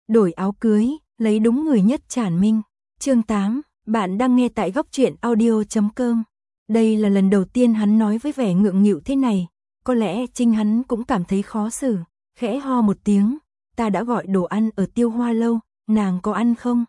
đổi áo cưới, lấy đúng người nhất Trản Minh. Chương 8, bạn đang nghe tại góc truyện audio.com. Đây là lần đầu tiên hắn nói với vẻ ngượng nghịu thế này, có lẽ chính hắn cũng cảm thấy khó xử, khẽ ho một tiếng, ta đã gọi đồ ăn ở Tiêu Hoa lâu, nàng có ăn không?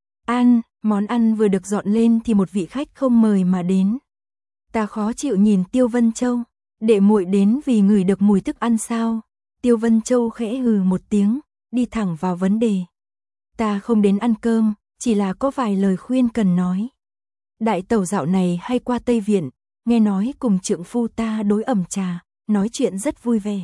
Ăn, món ăn vừa được dọn lên thì một vị khách không mời mà đến. Ta khó chịu nhìn Tiêu Vân Châu, đệ muội đến vì ngửi được mùi thức ăn sao? Tiêu Vân Châu khẽ hừ một tiếng, đi thẳng vào vấn đề. Ta không đến ăn cơm, chỉ là có vài lời khuyên cần nói. Đại tẩu dạo này hay qua Tây Viện, nghe nói cùng trượng phu ta đối ẩm trà, nói chuyện rất vui vẻ.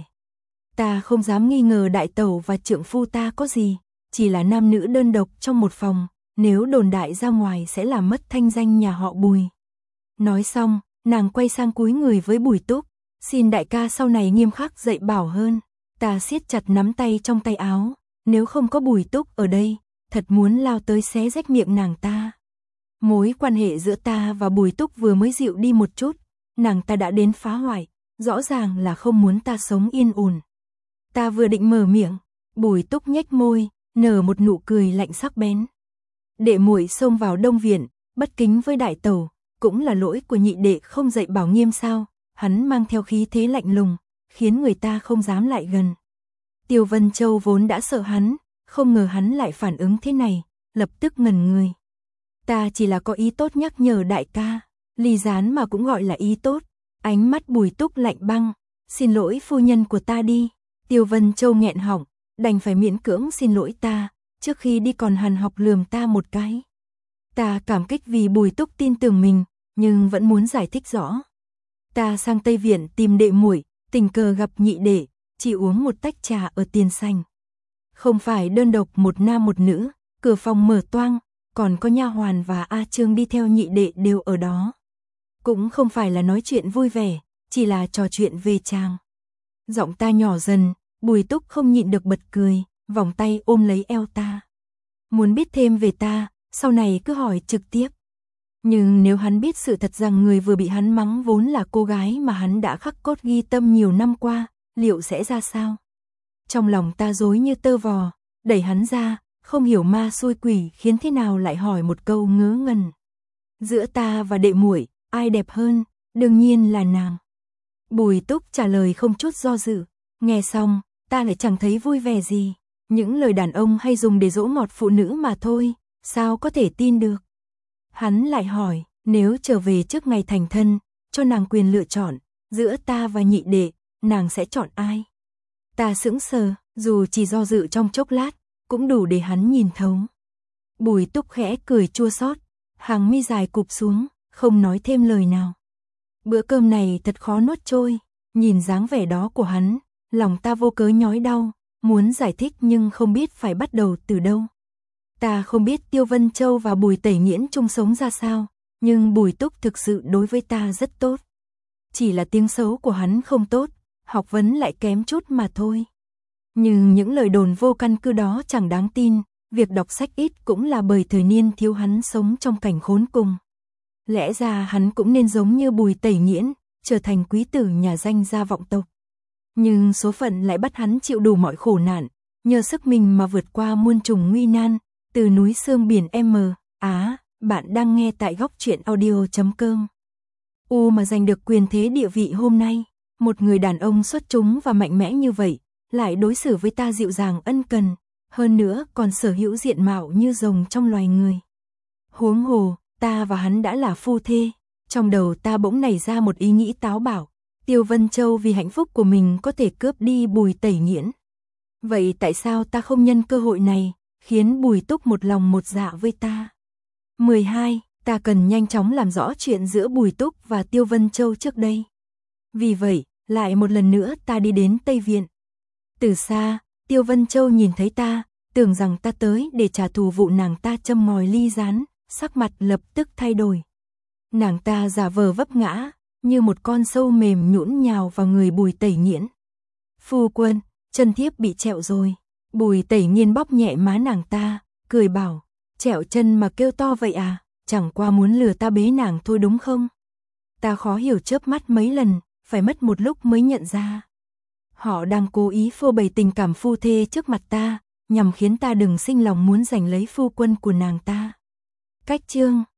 Ta không dám nghi ngờ đại tẩu và trượng phu ta có gì, chỉ là nam nữ đơn độc trong một phòng, nếu đồn đại ra ngoài sẽ làm mất thanh danh nhà họ Bùi. Nói xong, nàng quay sang cúi người với Bùi Túc, xin đại ca sau này nghiêm khắc dạy bảo hơn. Ta siết chặt nắm tay trong tay áo, nếu không có Bùi Túc ở đây, thật muốn lao tới xé rách miệng nàng ta. Mối quan hệ giữa ta và Bùi Túc vừa mới dịu đi một chút, nàng ta đã đến phá hoại, rõ ràng là không muốn ta sống yên ổn. Ta vừa định mở miệng, Bùi Túc nhếch môi, nở một nụ cười lạnh sắc bén. Đệ muội xông vào Đông Viện, bất kính với đại tẩu, cũng là lỗi của nhị đệ không dạy bảo nghiêm sao? Hắn mang theo khí thế lạnh lùng, khiến người ta không dám lại gần. Tiêu Vân Châu vốn đã sợ hắn, không ngờ hắn lại phản ứng thế này, lập tức ngẩn người. Ta chỉ là có ý tốt nhắc nhở đại ca, ly gián mà cũng gọi là ý tốt. Ánh mắt Bùi Túc lạnh băng, xin lỗi phu nhân của ta đi. Tiêu Vân Châu nghẹn họng, đành phải miễn cưỡng xin lỗi ta, trước khi đi còn hằn học lườm ta một cái. Ta cảm kích vì Bùi Túc tin tưởng mình, nhưng vẫn muốn giải thích rõ. Ta sang Tây Viện tìm đệ muội, tình cờ gặp nhị đệ, chỉ uống một tách trà ở tiền sảnh. Không phải đơn độc một nam một nữ, cửa phòng mở toang, còn có nha hoàn và A Trương đi theo nhị đệ đều ở đó. Cũng không phải là nói chuyện vui vẻ, chỉ là trò chuyện về chàng. Giọng ta nhỏ dần, Bùi Túc không nhịn được bật cười, vòng tay ôm lấy eo ta. Muốn biết thêm về ta, sau này cứ hỏi trực tiếp. Nhưng nếu hắn biết sự thật rằng người vừa bị hắn mắng vốn là cô gái mà hắn đã khắc cốt ghi tâm nhiều năm qua, liệu sẽ ra sao? Trong lòng ta rối như tơ vò, đẩy hắn ra, không hiểu ma xui quỷ khiến thế nào lại hỏi một câu ngớ ngẩn. Giữa ta và đệ muội, ai đẹp hơn? Đương nhiên là nàng. Bùi Túc trả lời không chút do dự, nghe xong, ta lại chẳng thấy vui vẻ gì. Những lời đàn ông hay dùng để dỗ ngọt phụ nữ mà thôi, sao có thể tin được? Hắn lại hỏi, nếu trở về trước ngày thành thân, cho nàng quyền lựa chọn, giữa ta và nhị đệ, nàng sẽ chọn ai? Ta sững sờ, dù chỉ do dự trong chốc lát, cũng đủ để hắn nhìn thấu. Bùi Túc khẽ cười chua xót, hàng mi dài cụp xuống, không nói thêm lời nào. Bữa cơm này thật khó nuốt trôi, nhìn dáng vẻ đó của hắn, lòng ta vô cớ nhói đau, muốn giải thích nhưng không biết phải bắt đầu từ đâu. Ta không biết Tiêu Vân Châu và Bùi Tẩy Nghiễn chung sống ra sao, nhưng Bùi Túc thực sự đối với ta rất tốt. Chỉ là tiếng xấu của hắn không tốt, học vấn lại kém chút mà thôi. Nhưng những lời đồn vô căn cứ đó chẳng đáng tin, việc đọc sách ít cũng là bởi thời niên thiếu hắn sống trong cảnh khốn cùng. Lẽ ra hắn cũng nên giống như Bùi Tẩy Nghiễn, trở thành quý tử nhà danh gia vọng tộc. Nhưng số phận lại bắt hắn chịu đủ mọi khổ nạn, nhờ sức mình mà vượt qua muôn trùng nguy nan, từ núi sương biển M. Bạn đang nghe tại góc truyện audio.com. Mà giành được quyền thế địa vị hôm nay, một người đàn ông xuất chúng và mạnh mẽ như vậy, lại đối xử với ta dịu dàng ân cần, hơn nữa còn sở hữu diện mạo như rồng trong loài người. Huống hồ, ta và hắn đã là phu thê, trong đầu ta bỗng nảy ra một ý nghĩ táo bạo, Tiêu Vân Châu vì hạnh phúc của mình có thể cướp đi Bùi Tẩy Nghiễn. Vậy tại sao ta không nhân cơ hội này, khiến Bùi Túc một lòng một dạ với ta? 12. Ta cần nhanh chóng làm rõ chuyện giữa Bùi Túc và Tiêu Vân Châu trước đây. Vì vậy, lại một lần nữa ta đi đến Tây Viện. Từ xa, Tiêu Vân Châu nhìn thấy ta, tưởng rằng ta tới để trả thù vụ nàng ta châm ngòi ly gián, sắc mặt lập tức thay đổi. Nàng ta giả vờ vấp ngã, như một con sâu mềm nhũn nhào vào người Bùi Tẩy Nghiễn. Phu quân, chân thiếp bị trẹo rồi. Bùi Tẩy Nghiễn bóp nhẹ má nàng ta, cười bảo, trẹo chân mà kêu to vậy à, chẳng qua muốn lừa ta bế nàng thôi đúng không? Ta khó hiểu chớp mắt mấy lần, phải mất một lúc mới nhận ra. Họ đang cố ý phô bày tình cảm phu thê trước mặt ta, nhằm khiến ta đừng sinh lòng muốn giành lấy phu quân của nàng ta. Cách chương